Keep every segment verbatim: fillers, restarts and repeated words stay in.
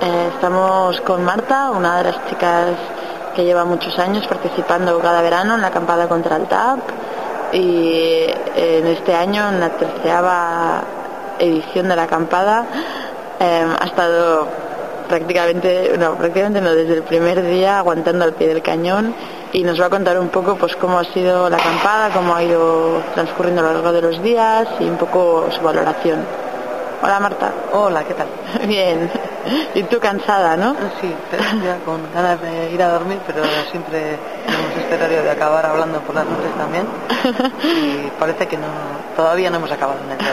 Eh, estamos con Marta, una de las chicas que lleva muchos años participando cada verano en la acampada contra el T A P, y en este año, en la tercera edición de la acampada, eh, ha estado prácticamente, no, prácticamente no, desde el primer día aguantando al pie del cañón, y nos va a contar un poco pues cómo ha sido la acampada, cómo ha ido transcurriendo a lo largo de los días y un poco su valoración. Hola, Marta. Hola, ¿qué tal? Bien. ¿Y tú cansada, no? Sí, ya con ganas de ir a dormir, pero siempre tenemos este horario de acabar hablando por las noches también. Y parece que no, todavía no hemos acabado en el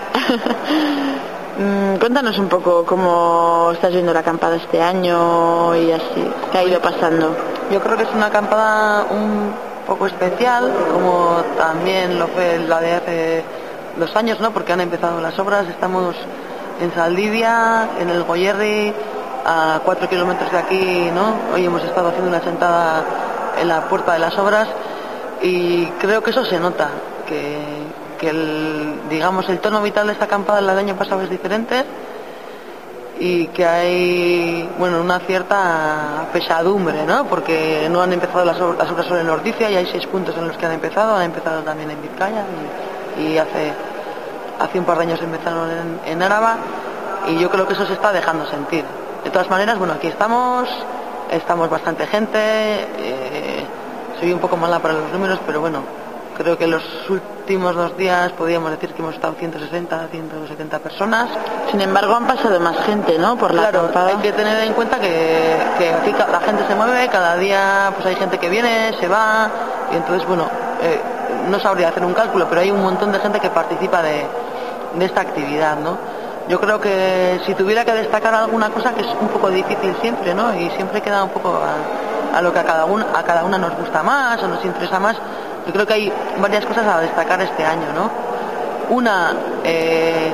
día. Cuéntanos un poco cómo estás viendo la acampada este año y así, ¿qué ha ido pasando? Yo creo que es una acampada un poco especial, como también lo fue la de hace dos años, ¿no? Porque han empezado las obras. Estamos en Zaldivia, en el Goierri, a cuatro kilómetros de aquí, ¿no? Hoy hemos estado haciendo una sentada en la puerta de las obras y creo que eso se nota, que, que el, digamos, el tono vital de esta acampada del año pasado es diferente y que hay, bueno, una cierta pesadumbre, ¿no? Porque no han empezado las obras, las obras solo en Ordicia, y hay seis puntos en los que han empezado, han empezado también en Vizcaya y, y hace hace un par de años empezaron en, en Áraba, y yo creo que eso se está dejando sentir. De todas maneras, bueno, aquí estamos, estamos bastante gente, eh, soy un poco mala para los números, pero bueno, creo que los últimos dos días podríamos decir que hemos estado ciento sesenta, ciento setenta personas. Sin embargo, han pasado más gente, ¿no? Por la Claro, acampada. hay que tener en cuenta que, que aquí la gente se mueve, cada día pues hay gente que viene, se va, y entonces, bueno, eh, no sabría hacer un cálculo, pero hay un montón de gente que participa de de esta actividad, ¿no? Yo creo que si tuviera que destacar alguna cosa, que es un poco difícil siempre, ¿no? Y siempre queda un poco a, a lo que a cada una a cada una nos gusta más o nos interesa más. Yo creo que hay varias cosas a destacar este año, ¿no? Una, eh,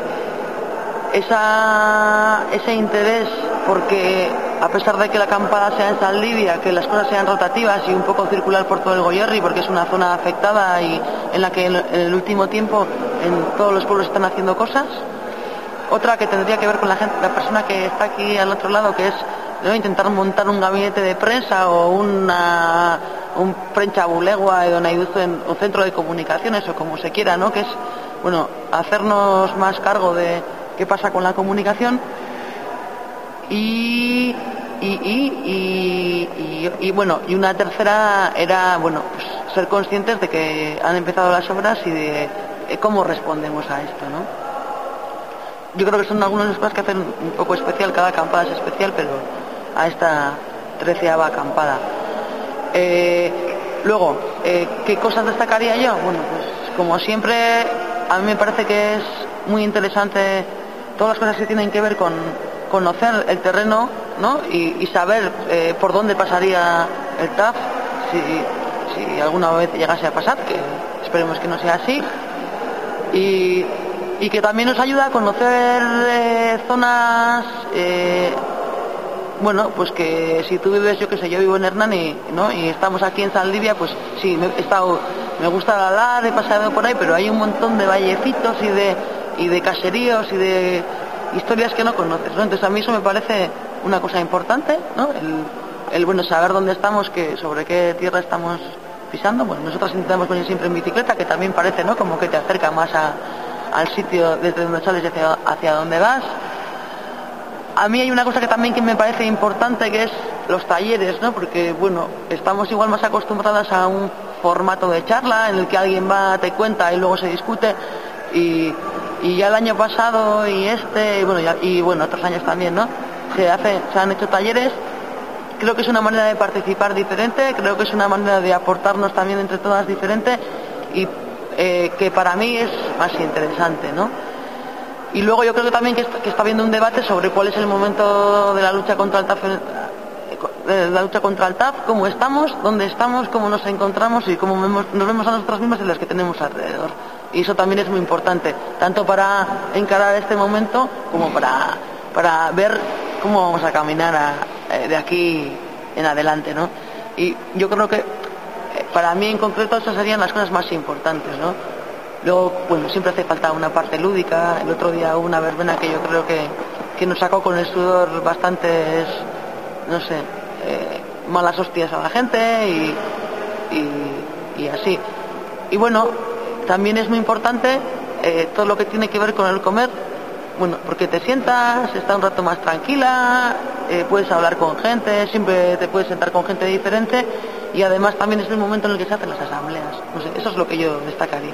esa, ese interés, porque a pesar de que la acampada sea en Zaldivia, que las cosas sean rotativas y un poco circular por todo el Goierri, porque es una zona afectada y en la que en el último tiempo en todos los pueblos están haciendo cosas. Otra que tendría que ver con la gente, la persona que está aquí al otro lado, que es, ¿no?, intentar montar un gabinete de prensa o una un prensa bulegua de Donaiduzo en un centro de comunicaciones o como se quiera, ¿no? Que es, bueno, hacernos más cargo de qué pasa con la comunicación. Y y, y, y, y, y bueno, y una tercera era, bueno, pues ser conscientes de que han empezado las obras y de cómo respondemos a esto, ¿no? Yo creo que son algunas de las cosas que hacen un poco especial, cada acampada es especial, pero a esta treceava acampada. Eh, luego, eh, ¿qué cosas destacaría yo? Bueno, pues como siempre, a mí me parece que es muy interesante todas las cosas que tienen que ver con conocer el terreno, ¿no? Y, y saber eh, por dónde pasaría el T A F, si, si alguna vez llegase a pasar, que esperemos que no sea así. Y, y que también nos ayuda a conocer eh, zonas, eh, bueno, pues que si tú vives, yo qué sé, yo vivo en Hernani, ¿no? Y estamos aquí en Zaldivia, pues sí, me he estado, me gusta la lar, he paseado por ahí, pero hay un montón de vallecitos y de y de caseríos y de historias que no conoces, ¿no? Entonces a mí eso me parece una cosa importante, ¿no? El, el bueno, saber dónde estamos, que sobre qué tierra estamos pisando. Bueno, nosotros intentamos venir siempre en bicicleta, que también parece, ¿no?, como que te acerca más a, al sitio desde donde sales y hacia, hacia donde vas. A mí hay una cosa que también que me parece importante, que es los talleres, ¿no? Porque, bueno, estamos igual más acostumbradas a un formato de charla en el que alguien va, te cuenta y luego se discute, y, y ya el año pasado y este, y bueno, ya, y bueno, otros años también, ¿no?, se hace, se han hecho talleres. Creo que es una manera de participar diferente, creo que es una manera de aportarnos también entre todas diferente, y eh, que para mí es más interesante, ¿no? Y luego yo creo que también que está, que está habiendo un debate sobre cuál es el momento de la lucha contra el T A F, de la lucha contra el T A F, cómo estamos, dónde estamos, cómo nos encontramos y cómo vemos, nos vemos a nosotras mismas y las que tenemos alrededor. Y eso también es muy importante, tanto para encarar este momento como para, para ver cómo vamos a caminar a, eh, de aquí en adelante, ¿no? Y yo creo que eh, para mí en concreto esas serían las cosas más importantes, ¿no? Luego, bueno, siempre hace falta una parte lúdica. El otro día hubo una verbena que yo creo que, que nos sacó con el sudor bastantes, no sé, eh, malas hostias a la gente y, y, y así. Y bueno, también es muy importante eh, todo lo que tiene que ver con el comer, bueno, porque te sientas, estás un rato más tranquila, eh, puedes hablar con gente, siempre te puedes sentar con gente diferente y además también es el momento en el que se hacen las asambleas. No sé, eso es lo que yo destacaría.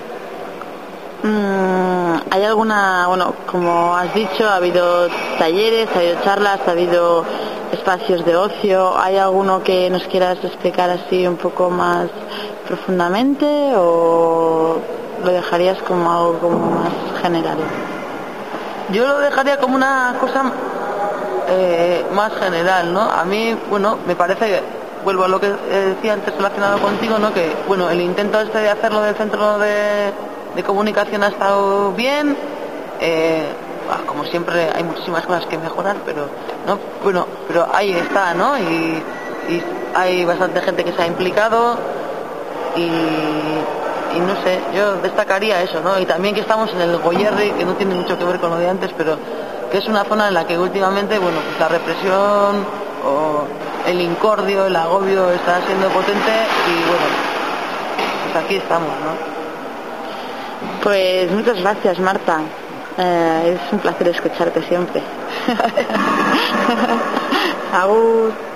Mm, ¿hay alguna, bueno, como has dicho, ha habido talleres, ha habido charlas, ha habido espacios de ocio? ¿Hay alguno que nos quieras explicar así un poco más profundamente o lo dejarías como algo como más general? Yo lo dejaría como una cosa eh, más general, ¿no? A mí, bueno, me parece, vuelvo a lo que decía antes relacionado contigo, ¿no? Que, bueno, el intento este de hacerlo del centro de, de comunicación ha estado bien. Eh, como siempre hay muchísimas cosas que mejorar, pero, ¿no? Bueno, pero ahí está, ¿no? Y, y hay bastante gente que se ha implicado y... y no sé, yo destacaría eso, ¿no? Y también que estamos en el Goierri, que no tiene mucho que ver con lo de antes, pero que es una zona en la que últimamente, bueno, pues la represión o el incordio, el agobio está siendo potente y bueno, pues aquí estamos, ¿no? Pues muchas gracias, Marta. Eh, es un placer escucharte siempre. Agur.